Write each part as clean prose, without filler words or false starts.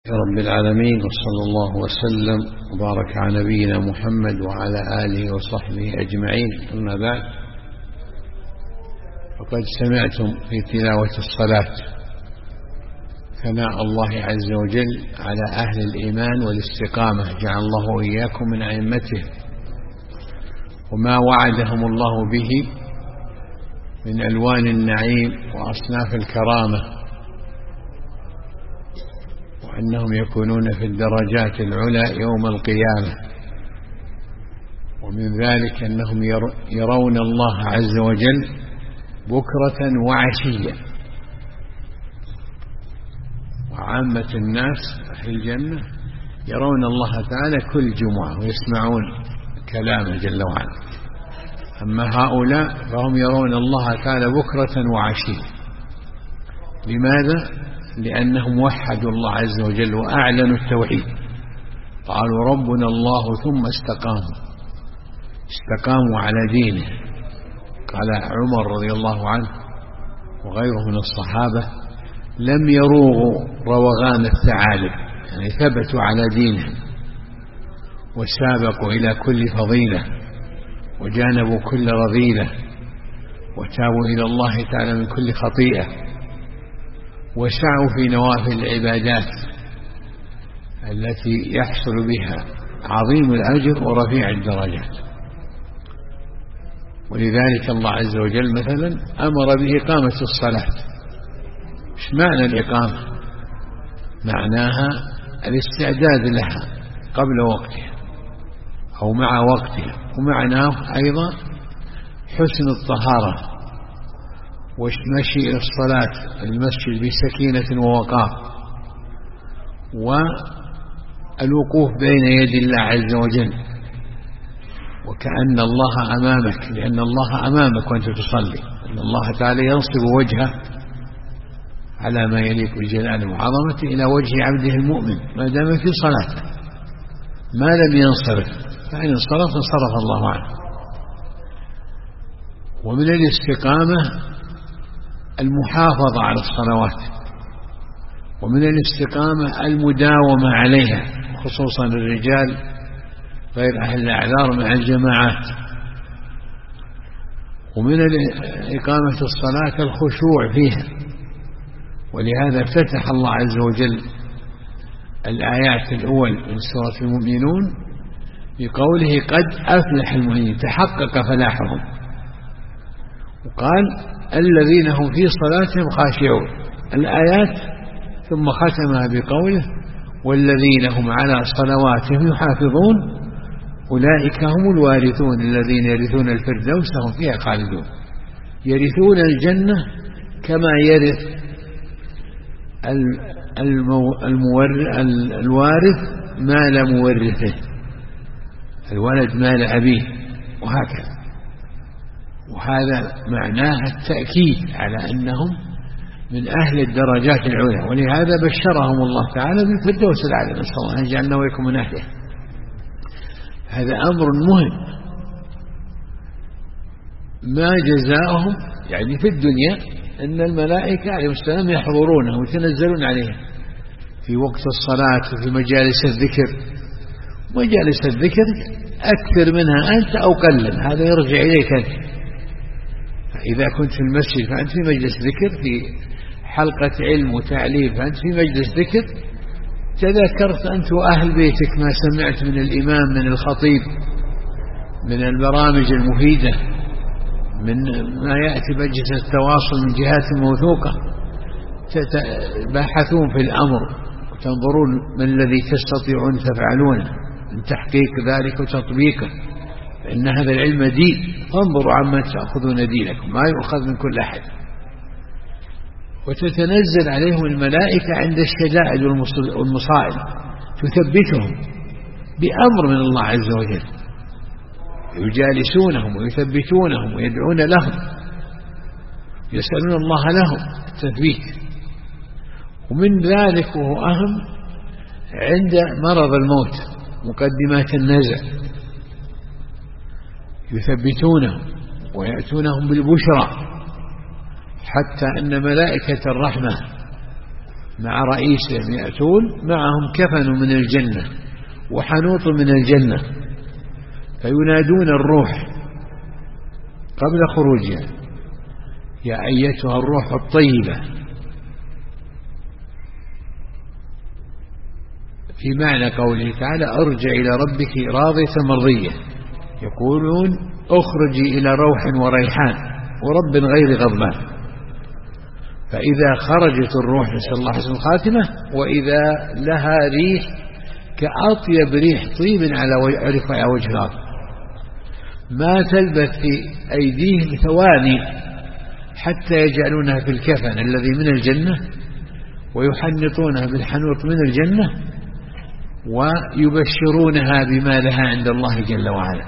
رب العالمين، وصلى الله وسلم وبارك على نبينا محمد وعلى آله وصحبه أجمعين. أما بعد، فقد سمعتم في تلاوة الصلاة ثناء الله عز وجل على أهل الإيمان والاستقامة، جعل الله وإياكم من أئمته، وما وعدهم الله به من ألوان النعيم وأصناف الكرامة، وأنهم يكونون في الدرجات العلى يوم القيامة. ومن ذلك أنهم يرون الله عز وجل بكرة وعشية، وعامة الناس في الجنة يرون الله تعالى كل جمعة ويسمعون كلامه جل وعلا. أما هؤلاء فهم يرون الله تعالى بكرة وعشية. لماذا؟ لأنهم وحدوا الله عز وجل وأعلنوا التوحيد، قالوا ربنا الله ثم استقاموا على دينه. قال عمر رضي الله عنه وغيره من الصحابة: لم يروغوا روغان الثعالب، يعني ثبتوا على دينهم وسابقوا إلى كل فضيلة وجانبوا كل رذيلة وتابوا إلى الله تعالى من كل خطيئة، وسعوا في نوافل العبادات التي يحصل بها عظيم الأجر ورفيع الدرجات. ولذلك الله عز وجل مثلا أمر بإقامة الصلاة. ايش معنى الإقامة؟ معناها الاستعداد لها قبل وقتها أو مع وقتها، ومعناه أيضا حسن الطهارة والمشي إلى الصلاة المسجد بسكينة ووقار، والوقوف بين يدي الله عز وجل وكأن الله أمامك، لأن الله أمامك وأنت تصلي، أن الله تعالى ينصب وجهه على ما يليق بجلاله وعظمته إلى وجه عبده المؤمن ما دام في صلاته. ما لم ينصرف، فإن انصرف انصرف الله عنه. ومن الاستقامة المحافظة على الصلوات، ومن الاستقامة المداومة عليها، خصوصا الرجال غير أهل الأعذار مع الجماعات. ومن إقامة الصلاة الخشوع فيها، ولهذا افتتح الله عز وجل الآيات الأول من سورة المؤمنون بقوله: قد أفلح المؤمنين، تحقق فلاحهم. وقال: الذين هم في صلاتهم خاشعون، الآيات، ثم ختمها بقوله: والذين هم على صلواتهم يحافظون أولئك هم الوارثون الذين يرثون الفردوس هم فيها خالدون. يرثون الجنة كما يرث الوارث مال مورثه، الولد مال أبيه، وهكذا. وهذا معناه التأكيد على أنهم من أهل الدرجات العلى، ولهذا بشرهم الله تعالى بالفردوس الأعلى، نسأل الله أن يجعلنا وإياكم من أهله. هذا أمر مهم. ما جزاؤهم يعني في الدنيا أن الملائكة عليهم السلام يحضرونه ويتنزلون عليه في وقت الصلاة وفي مجالس الذكر. مجالس الذكر أكثر منها أنت أو قلل، هذا يرجع إليك أنت. إذا كنت في المسجد فأنت في مجلس ذكر، في حلقة علم وتعليم فأنت في مجلس ذكر، تذكرت أنت وأهل بيتك ما سمعت من الإمام، من الخطيب، من البرامج المفيدة، من ما يأتي بأجهزة التواصل من جهات موثوقة، تباحثون في الأمر وتنظرون ما الذي تستطيعون تفعلونه من تحقيق ذلك وتطبيقه، فإن هذا العلم دين، فانظروا عما تأخذون دينكم، ما يؤخذ من كل أحد. وتتنزل عليهم الملائكة عند الشدائد والمصائب، تثبتهم بأمر من الله عز وجل، يجالسونهم ويثبتونهم ويدعون لهم، يسألون الله لهم التثبيت. ومن ذلك وهو أهم عند مرض الموت، مقدمات النزع، يثبتونهم ويأتونهم بالبشرى، حتى أن ملائكة الرحمة مع رئيسهم يأتون معهم كفن من الجنة وحنوط من الجنة، فينادون الروح قبل خروجها: يا أيتها الروح الطيبة، في معنى قوله تعالى: ارجع إلى ربك راضية مرضية. يقولون: اخرجي إلى روح وريحان ورب غير غضبان. فإذا خرجت الروح نسأل الله حسن الخاتمة، وإذا لها ريح كأطيب ريح طيب على وجه الأرض، ما تلبث في أيديهم ثواني حتى يجعلونها في الكفن الذي من الجنة، ويحنطونها بالحنوط من الجنة، ويبشرونها بما لها عند الله جل وعلا.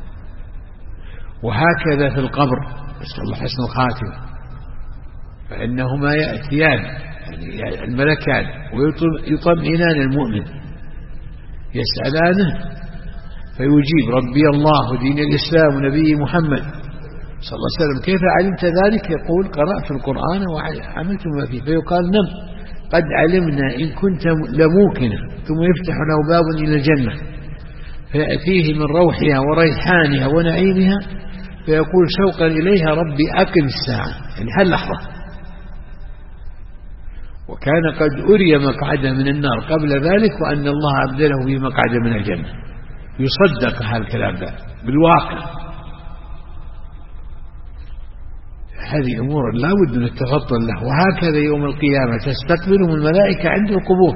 وهكذا في القبر نسأل الله حسن الخاتمة، فإنهما يأتيان يعني الملكان ويطمئنان المؤمن، يسألانه فيجيب: ربي الله ودين الإسلام ونبي محمد صلى الله عليه وسلم، كيف علمت ذلك؟ يقول: قرأت القرآن وعملت ما فيه. فيقال: نم، قد علمنا إن كنت لموقنا. ثم يفتح له باب إلى الجنة فيأتيه من روحها وريحانها ونعيمها، فيقول شوقا إليها: ربي أقم الساعة، يعني هاللحظة. وكان قد أري مقعده من النار قبل ذلك، وأن الله أبدله به مقعده من الجنة. يصدق هالكلام ده بالواقع. هذه أمور لا بد من التفضل له. وهكذا يوم القيامة تستقبلهم الملائكة عند القبور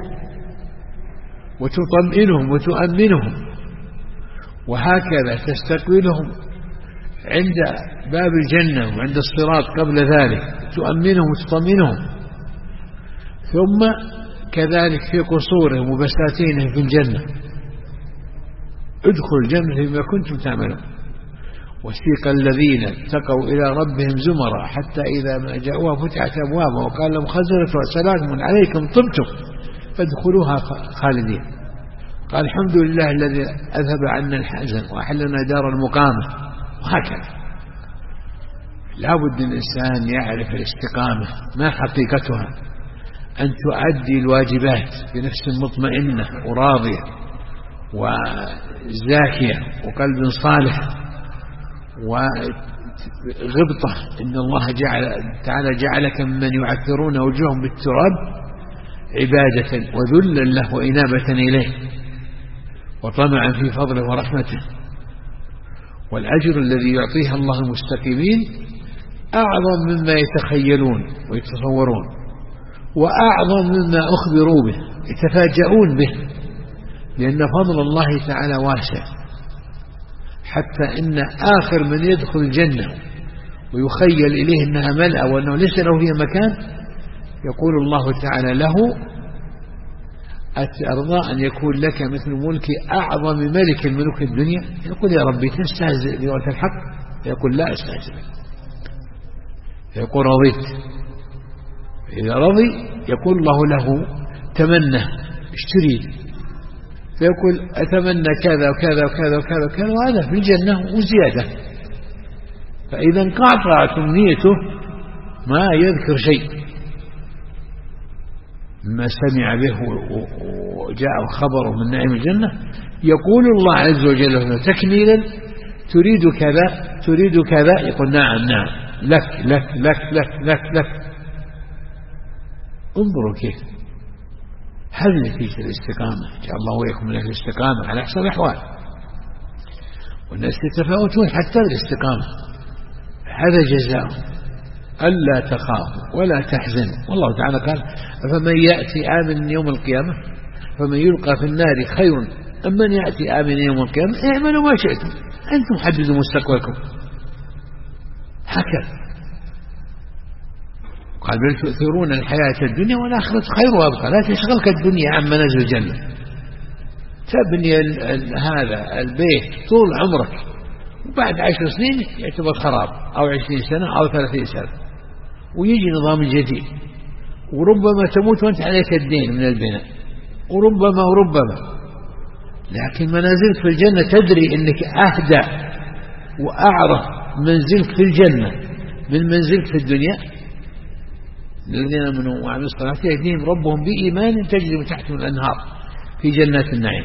وتطمئنهم وتؤمنهم، وهكذا تستقبلهم عند باب الجنة وعند الصراط قبل ذلك، تؤمنهم وتطمئنهم. ثم كذلك في قصورهم وبساتينهم في الجنة: ادخلوا الجنة بما كنتم تعملون. وسيق الذين اتقوا إلى ربهم زمرا حتى إذا ما جاءوها فتحت أبوابها وقال لهم خزنتها سلام عليكم طبتم فادخلوها خالدين. قال: الحمد لله الذي أذهب عنا الحزن وأحلنا دار المقامة. وهكذا لا بد الإنسان يعرف الاستقامة ما حقيقتها، أن تؤدي الواجبات بنفس مطمئنة وراضية وزاكية وقلب صالح وغبطة. إن الله تعالى جعلك ممن يعثرون وجوههم بالتراب عبادة وذلا له وإنابة إليه وطمعا في فضله ورحمته. والأجر الذي يعطيها الله المستقيمين أعظم مما يتخيلون ويتصورون، وأعظم مما أخبروا به، يتفاجؤون به، لأن فضل الله تعالى واسع، حتى إن آخر من يدخل الجنة ويخيل إليه أنها ملأ وأنه ليس له فيها مكان، يقول الله تعالى له: أترضى أن يكون لك مثل ملك أعظم ملك الملوك الدنيا؟ يقول: يا ربي تستهزئ بوقت الحق؟ يقول: لا أستهزئ. يقول: رضيت. إذا رضي يقول الله له: تمنى، اشتري. فيقول: أتمنى كذا وكذا وكذا وكذا وكذا، وهذا في الجنة وزيادة. فإذا انقطعت أمنيته ما يذكر شيء ما سمع به وجاء خبره من نعيم الجنة. يقول الله عز وجل تكميلا: تريد كذا تريد كذا؟ يقول: نعم نعم، لك لك لك لك لك لك. انظروا كيف هذه نتيجة الاستقامة. جعل الله وإياكم من أهل الاستقامة على أحسن الأحوال. والناس يتفاوتون حتى بالاستقامة. هذا جزاء ألا تخافوا ولا تحزنوا. والله تعالى قال: فمن يأتي آمن يوم القيامة فمن يلقى في النار خير أم من يأتي آمن يوم القيامة اعملوا ما شئتم أنتم حددوا مستقبلكم. هكذا قال: بل تؤثرون الحياة الدنيا والآخرة خير وأبقى. لا تشغلك الدنيا عن منازل الجنة. تبني هذا البيت طول عمرك وبعد 10 سنين يعتبر خراب، أو 20 سنة أو 30 سنة، ويجي نظام جديد، وربما تموت وانت عليك الدين من البناء، وربما لكن منازلك في الجنة تدري أنك أهدى وأعرف منزلك في الجنة من منزلك في الدنيا. الذين آمنوا وعملوا الصالحات يهديهم ربهم بإيمان تجري من تحتهم الأنهار في جنات النعيم.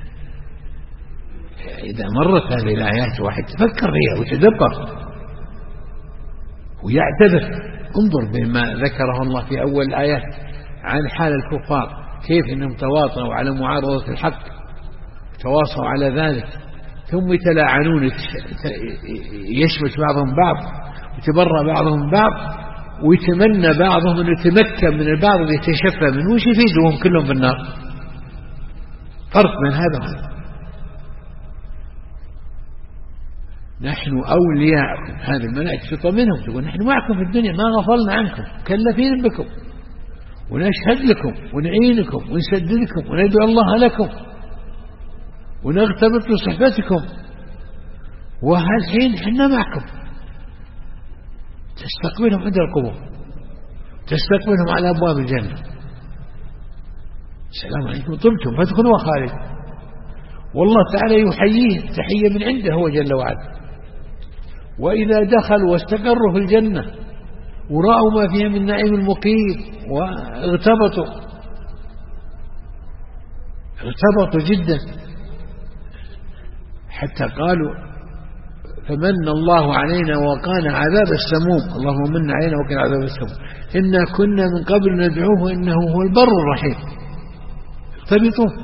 إذا مرت هذه الآيات واحد تفكر فيها وتدبر ويعتبر. انظر بما ذكره الله في أول الآيات عن حال الكفار، كيف إنهم تواطؤوا على معارضة الحق، تواصوا على ذلك، ثم يتلاعنون، يشمت بعضهم بعض ويتبرأ بعضهم بعض، ويتمنى بعضهم أن يتمكن من البعض ويتشفى منه، وش يفيدهم كلهم في النار؟ فرق من هذا وهذا. نحن أولياءكم، هذه الملائكة تطمنهم تقول نحن معكم في الدنيا، ما غفلنا عنكم، مكلفين بكم، ونشهد لكم ونعينكم ونسددكم وندعو الله لكم ونغتبط بصحبتكم، وهالحين حنا معكم. تستقبلهم عند القبور، تستقبلهم على أبواب الجنة، السلام عليكم طبتم فادخلوا خالد. والله تعالى يحييه تحية من عنده هو جل وعلا. وإذا دخلوا واستقروا في الجنة ورأوا ما فيها من نعيم المقيم واغتبطوا جدا، حتى قالوا فمن الله علينا وقانا عذاب السموم، اللهم من علينا وقنا عذاب السموم، إنا كنا من قبل ندعوه إنه هو البر الرحيم. اغتبطوا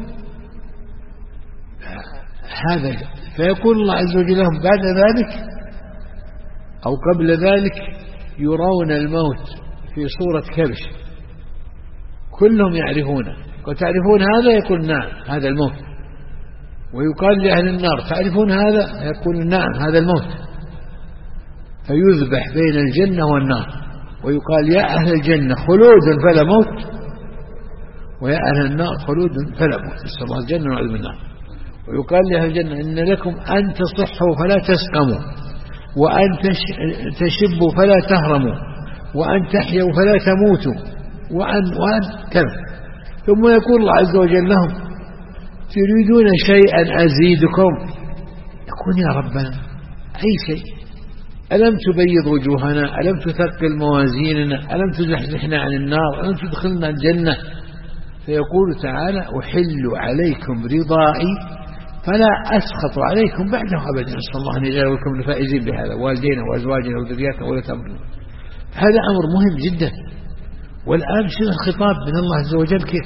هذا. فيقول الله عز وجل لهم بعد ذلك أو قبل ذلك يرون الموت في صورة كبش، كلهم يعرفونه، وتعرفون هذا؟ يقول نعم هذا الموت. ويقال لأهل النار تعرفون هذا؟ يقول نعم هذا الموت. فيذبح بين الجنة والنار ويقال يا أهل الجنة خلود فلا موت، ويا أهل النار خلود فلا موت، نسأل الله الجنة ونعوذ من النار. ويقال لأهل الجنة إن لكم أن تصحوا فلا تسقموا، وأن تشبوا فلا تهرموا، وأن تحيوا فلا تموتوا، وأن كذا. ثم يقول الله عز وجل لهم تريدون شيئا أزيدكم؟ يقول يا ربنا أي شيء؟ ألم تبيض وجوهنا؟ ألم تثقل موازيننا؟ ألم تزحزحنا عن النار؟ ألم تدخلنا الجنة؟ فيقول تعالى أحل عليكم رضائي فلا أسخط عليكم بعده أبدا، نسأل الله أن يجعلكم الفائزين بهذا، والدينا وأزواجنا وذرياتنا ولا تأمرنا. هذا أمر مهم جدا. والآن شنو الخطاب من الله عز وجل؟ كيف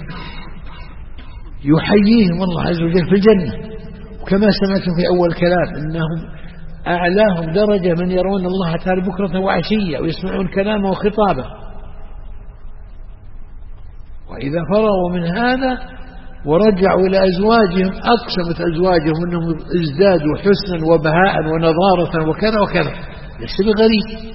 يحييهم الله عز وجل في الجنة، وكما سمعتم في أول كلام إنهم أعلاهم درجة من يرون الله تعالى بكرة وعشية ويسمعون كلامه وخطابه. وإذا فرغوا من هذا ورجعوا إلى أزواجهم أقسمت أزواجهم أنهم ازدادوا حسنا وبهاء ونضارة وكذا وكذا. ليس بغريب،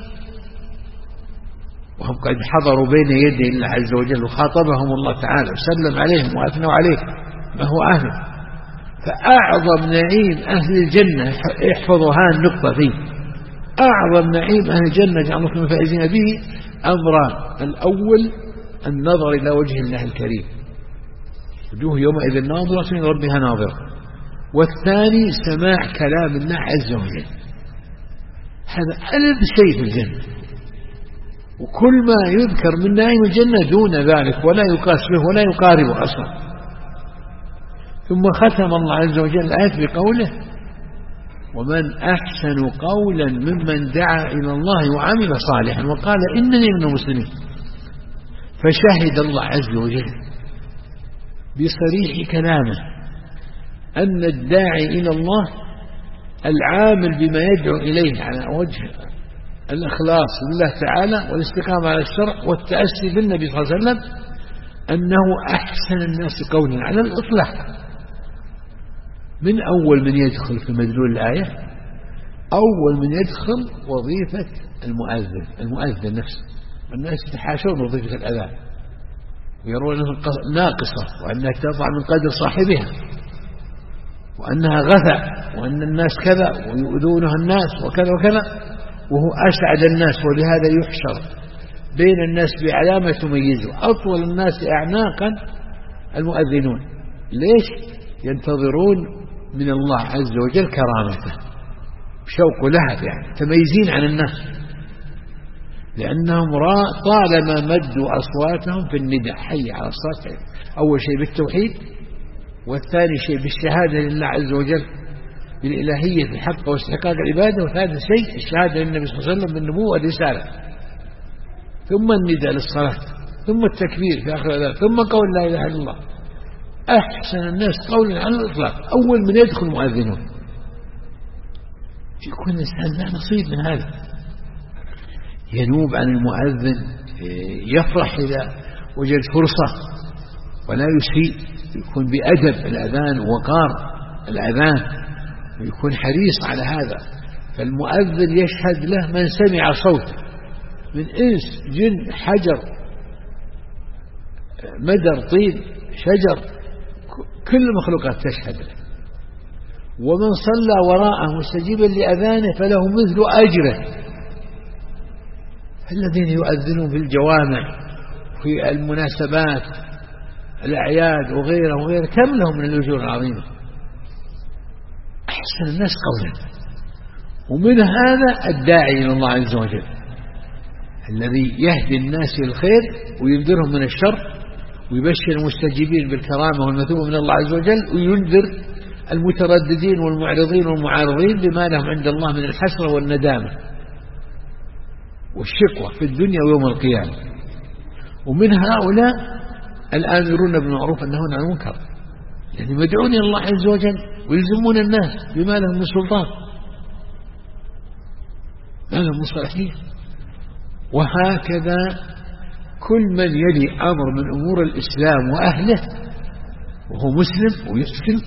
وهم قد حضروا بين يدي الله عز وجل وخاطبهم الله تعالى وسلم عليهم وأثنوا عليه ما هو أهله. فأعظم نعيم أهل الجنة، احفظوا هذه النقطة فيه، أعظم نعيم أهل الجنة جعلكم الفائزين به أمران: الأول النظر إلى وجه الله الكريم، وجوه يومئذ ناظرة إلى ربها ناظرة. والثاني سماع كلام الله عز وجل. هذا ألذ شيء في الجنة، وكل ما يذكر من نعيم الجنة دون ذلك ولا يقاس به ولا يقاربه أصلا. ثم ختم الله عز وجل الآية بقوله: ومن أحسن قولا ممن دعا إلى الله وعمل صالحا وقال إنني من المسلمين. فشهد الله عز وجل بصريح كلامه أن الداعي إلى الله العامل بما يدعو إليه على وجه الإخلاص لله تعالى والاستقامة على الشرع والتأسي بالنبي صلى الله عليه وسلم أنه أحسن الناس قولا على الإطلاق. من أول من يدخل في مدلول الآية، أول من يدخل وظيفة المؤذن نفسه. الناس يتحاشون وظيفة الأذان ويرون أنها ناقصة وأنها تضع من قدر صاحبها وأنها غثى وأن الناس كذا ويؤذونها الناس وكذا وكذا، وهو أسعد الناس. ولهذا يحشر بين الناس بعلامة تميزه. أطول الناس أعناقا المؤذنون. ليش؟ ينتظرون من الله عز وجل كرامته بشوق لهب، يعني تميزين عن الناس. لأنهم طالما مدوا أصواتهم في النداء حي على الصلاة، أول شيء بالتوحيد، والثاني شيء بالشهادة لله عز وجل بالإلهية في حق واستحقاق العبادة، وثالث شيء الشهادة للنبي صلى الله عليه وسلم بالنبوة والرسالة، ثم النداء للصلاة، ثم التكبير في آخر الأذان، ثم قول لا إله إلا الله. أحسن الناس قولا على الإطلاق أول من يدخل مؤذنون، يكون الإنسان له نصيب من هذا، ينوب عن المؤذن، يفرح إذا وجد فرصة ولا يسيء، يكون بأدب الأذان ووقار الأذان، ويكون حريص على هذا. فالمؤذن يشهد له من سمع صوته من إنس جن حجر مدر طين شجر، كل المخلوقات تشهد له. ومن صلى وراءه مستجيبا لأذانه فله مثل أجره. الذين يؤذنون في الجوامع في المناسبات الأعياد وغيره كم لهم من الأجور العظيمة، أحسن الناس قولا. ومن هذا الداعي إلى الله عز وجل الذي يهدي الناس إلى الخير وينذرهم من الشر، ويبشر المستجيبين بالكرامة والمثوبة من الله عز وجل، وينذر المترددين والمعرضين والمعارضين بما لهم عند الله من الحسرة والندامة والشقوة في الدنيا ويوم القيامة. ومن هؤلاء الآمرون بالمعروف والنهون عن المنكر، يعني يدعون إلى الله عز وجل ويلزمون الناس بما لهم من سلطان، ما لهم من صلاحية. وهكذا كل من يلي أمر من أمور الإسلام وأهله وهو مسلم ويسلم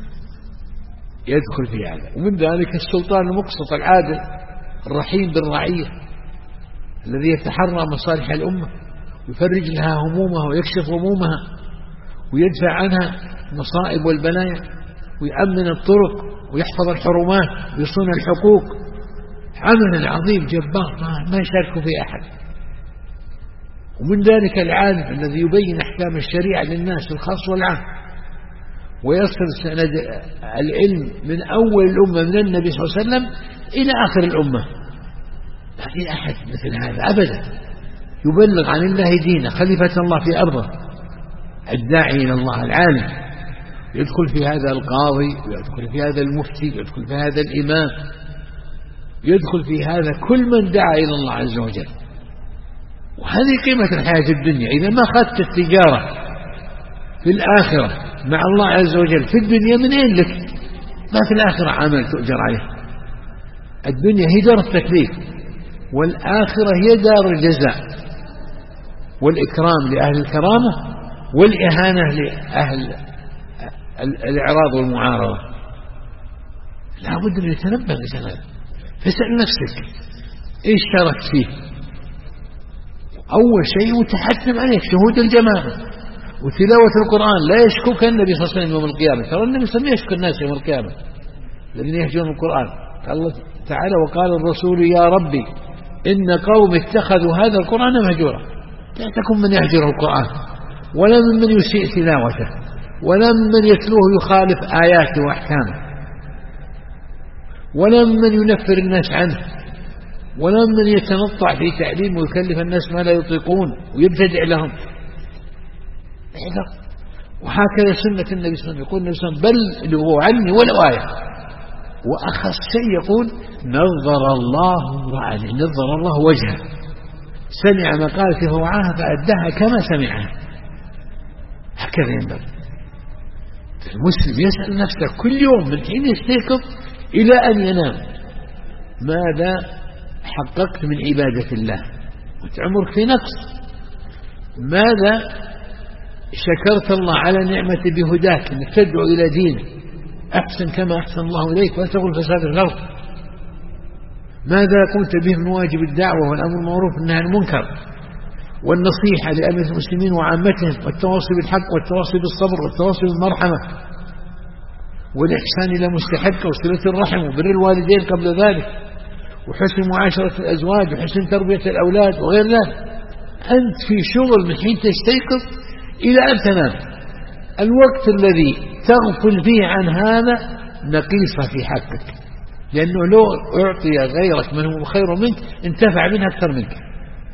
يدخل في هذا. ومن ذلك السلطان المقسط العادل الرحيم بالرعية الذي يتحرى مصالح الأمة ويفرج لها همومها ويكشف همومها ويدفع عنها المصائب والبلايا ويأمن الطرق ويحفظ الحرمات ويصون الحقوق. عمل عظيم جبار ما يشارك فيه أحد. ومن ذلك العالم الذي يبين أحكام الشريعة للناس الخاص والعام ويصل سند العلم من أول الأمة من النبي صلى الله عليه وسلم إلى آخر الأمة. ما في أحد مثل هذا أبدا، يبلغ عن الله دينه خليفة الله في أرضه، الداعي إلى الله العالم. يدخل في هذا القاضي ويدخل في هذا المفتي ويدخل في هذا الإمام، يدخل في هذا كل من دعا إلى الله عز وجل. وهذه قيمة الحياة الدنيا. إذا ما أخذت التجارة في الآخرة مع الله عز وجل في الدنيا من أين لك؟ ما في الآخرة عمل تؤجر عليه. الدنيا هي دار التكليف، والآخرة هي دار الجزاء والإكرام لأهل الكرامة والإهانة لأهل الإعراض والمعارضة. لا بد أن يتنبه لهذا. فاسأل نفسك إيش شاركت فيه؟ أول شيء متحتم عليك شهود الجماعة وتلاوة القرآن. لا يشكوك النبي صلى الله عليه وسلم يوم القيامة. ترى النبي صلى الله عليه وسلم يشكو الناس يوم القيامة الذين يهجرون القرآن. قال الله تعالى وقال الرسول يا ربي إن قوم اتخذوا هذا القرآن مهجورا. لا تكن من يهجر القرآن ولا من يسيء تلاوته ولا من يتلوه يخالف آياته وأحكامه ولا من ينفر الناس عنه ولا من يتنطع في تعليم ويكلف الناس ما لا يطيقون ويبتدع لهم. وهكذا سنة النبي صلى الله عليه وسلم. يقول النبي صلى الله عليه وسلم بلغوا عني ولو آية. وأخص شيء يقول نظر الله امرأة، نظر الله وجهه، سمع مقالته فوعاها فأداها كما سمعها. هكذا ينبغي المسلم يسأل نفسه كل يوم من حين يستيقظ إلى أن ينام ماذا حققت من عبادة الله وتعمرك في نقص؟ ماذا شكرت الله على نعمة بهداك أنك تدعو إلى دينه؟ أحسن كما أحسن الله إليك ولا تقل فساد في الأرض. ماذا قمت به من واجب الدعوة والأمر بالمعروف والنهي عن المنكر والنصيحة لأئمة المسلمين وعامتهم والتواصي بالحق والتواصي بالصبر والتواصي بالمرحمة والإحسان إلى مستحق وصلة الرحم وبر الوالدين قبل ذلك وحسن معاشرة الأزواج وحسن تربية الأولاد وغير ذلك؟ أنت في شغل من حين تستيقظ إلى أن تنام. الوقت الذي تغفل فيه عن هذا نقيصة في حقك، لأنه لو أعطي غيرك من هو خير منك انتفع منها أكثر منك.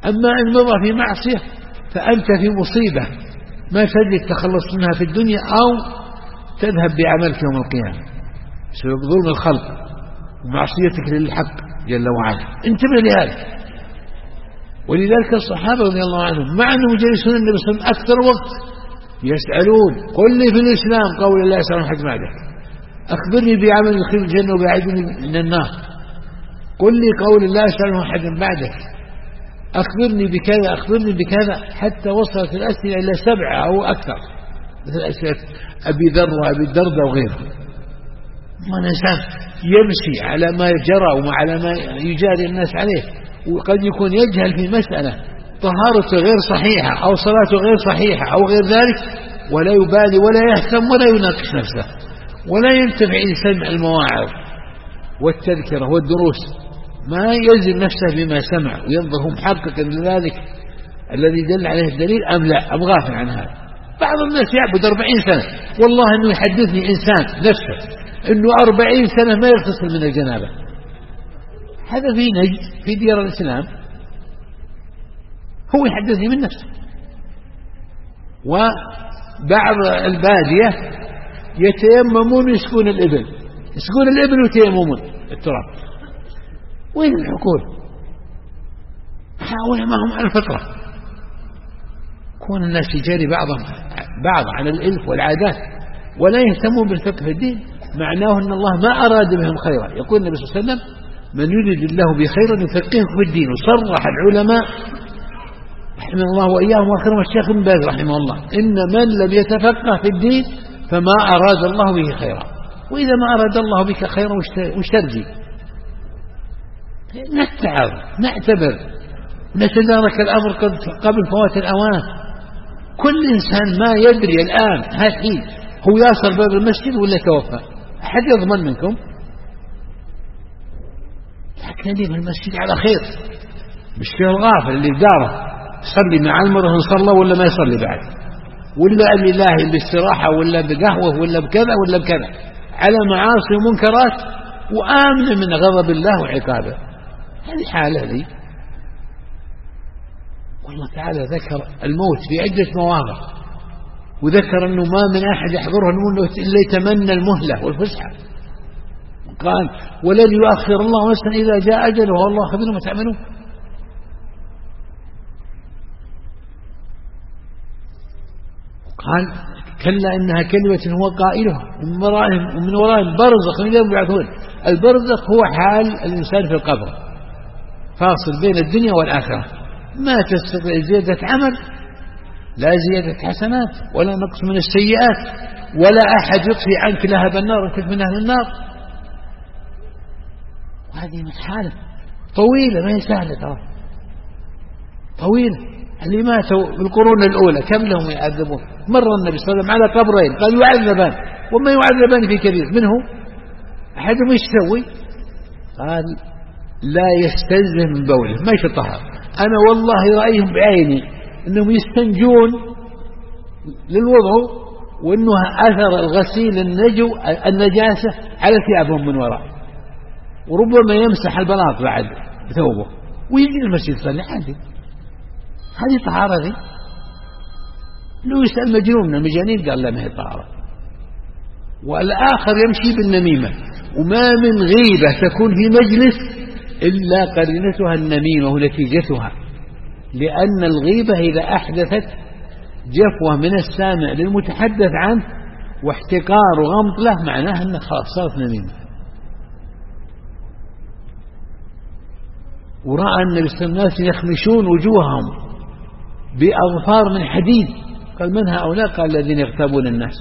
أما إن مضى في معصية فأنت في مصيبة ما تدري تتخلص منها في الدنيا أو تذهب بعملك يوم القيامة بسبب ظلم الخلق ومعصيتك للحق جل وعلا. انتبه لهذا. ولذلك الصحابة رضي الله عنهم مع أنهم جالسون النبي صلى الله عليه وسلم أكثر وقت يسألون قل لي في الإسلام قول الله سبحانه حد بعدك، أخبرني بعمل يدخل الجنة وبعدني من النار، قل لي قول الله سبحانه حد بعدك، أخبرني بكذا أخبرني بكذا، حتى وصلت الأسئلة إلى 7 أو أكثر مثل أسئلة أبي ذر وأبي الدرداء وغيره. ما الإنسان يمشي على ما جرى وعلى ما يجاري الناس عليه، وقد يكون يجهل في مسألة طهارته غير صحيحة أو صلاته غير صحيحة أو غير ذلك، ولا يبالي ولا يهتم ولا يناقش نفسه ولا ينتفع لسمع المواعظ والتذكرة والدروس، ما يلزم نفسه بما سمع وينظر هو محقق لذلك الذي دل عليه الدليل أم لا، أم غافل عن هذا. بعض الناس يعبد 40 سنة، والله أنه يحدثني إنسان نفسه أنه 40 سنة ما يغتسل من الجنابة، هذا في نجد في ديار الإسلام، هو يحدثني من نفسه. وبعض البادية يتيممون يسكون الإبل، يسكون الإبل ويتيممون التراب. وين العقول؟ هؤلاء ما هم على الفطرة. كون الناس يجاري بعض على الإلف والعادات ولا يهتمون بالفقه في الدين، معناه أن الله ما أراد بهم خيرا. يقول النبي صلى الله عليه وسلم من يريد الله بخيرا يفقهه في الدين. وصرح العلماء رحمه الله وإياهم وآخرهم الشيخ ابن باز رحمه الله إن من لم يتفقه في الدين فما أراد الله به خيرا. وإذا ما أراد الله بك خيرا وش ترجي؟ نتعظ نعتبر نتدارك الأمر قبل فوات الأوان. كل إنسان ما يدري الآن هل هو يصل باب المسجد ولا توفى؟ أحد يضمن منكم؟ لكن اللي في المسجد على خير، مش في الغافل اللي بداره يصلي مع المرأة صلى ولا ما يصلي بعد، ولا قال لله باستراحة ولا بقهوة ولا بكذا ولا بكذا، على معاصي ومنكرات وآمن من غضب الله وعقابه. هذه حالة لي. والله تعالى ذكر الموت في عدة مواضع، وذكر أنه ما من أحد يحضره الموت إلا يتمنى المهلة والفسحة. قال ولن يؤخر الله نفسا إذا جاء أجله والله خبير ما تعملون. قال كلا إنها كلمة هو قائلها ومن ورائهم برزخ من يوم يبعثون. البرزخ هو حال الإنسان في القبر، فاصل بين الدنيا والآخرة، ما تستطيع زيادة عمل، لا زيادة حسنات ولا نقص من السيئات، ولا أحد يطفي عنك لهب النار وكنت من أهل النار. وهذه من حالة طويلة ما هي سهلة ترى، طويلة. اللي ماتوا بالقرون الأولى كم لهم يعذبون؟ مر النبي صلى الله عليه وسلم على قبرين قال يعذبان وما يعذبان في كبير منه أحدهم ايش يسوي؟ قال لا يستنزه من بوله، ما يشطها. أنا والله رأيهم بعيني أنهم يستنجون للوضوء وأنه أثر الغسيل النجاسة على ثيابهم من وراء، وربما يمسح البلاط بعد بثوبه ويجي المسجد يصلي عادي. هذه طهارة ذي؟ لو يسأل مجنون من المجانين قال لا ما هي طهارة. والآخر يمشي بالنميمة، وما من غيبة تكون في مجلس إلا قرينتها النميمة ونتيجتها، لأن الغيبة إذا أحدثت جفوة من السامع للمتحدث عنه واحتقار وغمط له معناه أنه خلاص صارت نميمة. ورأى النبي صلى الله عليه وسلم الناس يخمشون وجوههم بأظفار من حديد، قال من هؤلاء؟ قال الذين يغتابون الناس.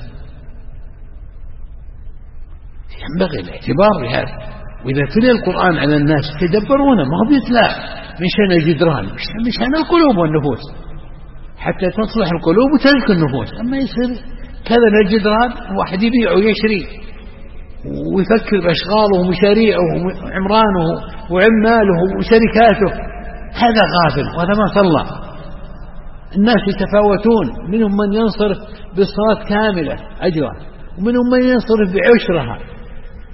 ينبغي الاعتبار بهذا. وإذا تلي القرآن على الناس تدبرونه، ما هو بيتلا من شأن الجدران، مش شأن القلوب والنفوس، حتى تصلح القلوب وتزكي النفوس. أما يصير كذا الجدران واحد يبيع ويشري ويفكر بأشغاله ومشاريعه وعمرانه وعماله وشركاته، هذا غافل وهذا ما صلى. الناس يتفاوتون، منهم من ينصرف بالصلاة كاملة أجرا، ومنهم من ينصرف بعشرها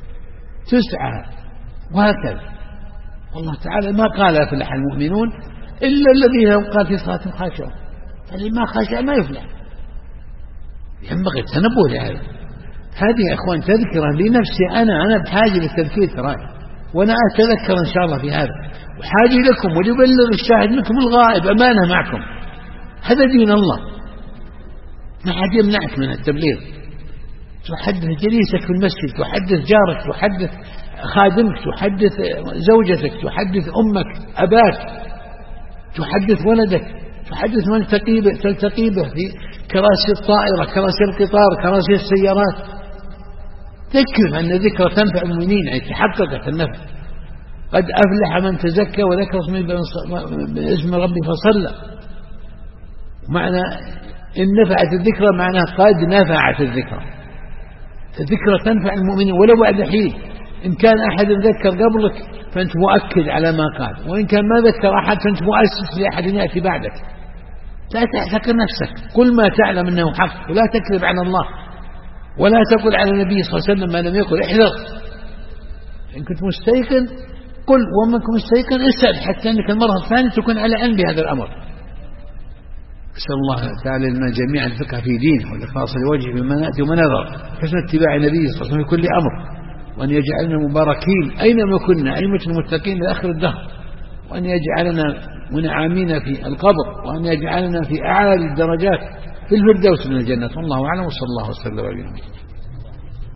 9 وهكذا. والله تعالى ما قال أفلح المؤمنون إلا الذي هو قال في صلاة خاشعة، فاللي ما خاشع ما يفلح. ينبغي التنبه لهذا. هذه يا أخوان تذكرة لنفسي، أنا بحاجة للتذكير ترى، وأنا أتذكر إن شاء الله في هذا، وحاجة لكم وليبلغ الشاهد منكم الغائب، أمانة معكم. هذا دين الله، ما حد يمنعك من التبليغ. تحدث جليسك في المسجد، تحدث جارك، تحدث خادمك، تحدث زوجتك، تحدث أمك، أباك، تحدث ولدك، تحدث من تلتقي به في كراسي الطائرة، كراسي القطار، كراسي السيارات. ذكر أن الذكر تنفع المؤمنين، أي تحققت النفع. قد أفلح من تزكى وذكر اسم ربي فصلى. معنى إن نفعت الذكرى معناه قد نفعت الذكرى. الذكرى تنفع المؤمنين ولو بعد حين. إن كان أحد ذكر قبلك فأنت مؤكد على ما قال، وإن كان ما ذكر أحد فأنت مؤسس لأحد يأتي بعدك. لا تحتكر نفسك، كل ما تعلم أنه حق، ولا تكذب على الله، ولا تقل على النبي صلى الله عليه وسلم ما لم يقل. احذر، إن كنت مستيقن قل، ومن كنت مستيقن اسأل، حتى أنك المرة الثانية تكون على علم بهذا الأمر. أسأل الله تعالى لنا جميعا الفقه في دينه والإخلاص لوجهه بما نأتي وما نذر، حسن اتباع النبي صلى الله عليه وسلم في كل أمر، وأن يجعلنا مباركين أينما كنا، أئمة المتقين لآخر الدهر، وأن يجعلنا منعمين في القبر، وأن يجعلنا في أعالي الدرجات في الفردوس من الجنة. والله أعلم، وصلى الله وسلم على نبينا.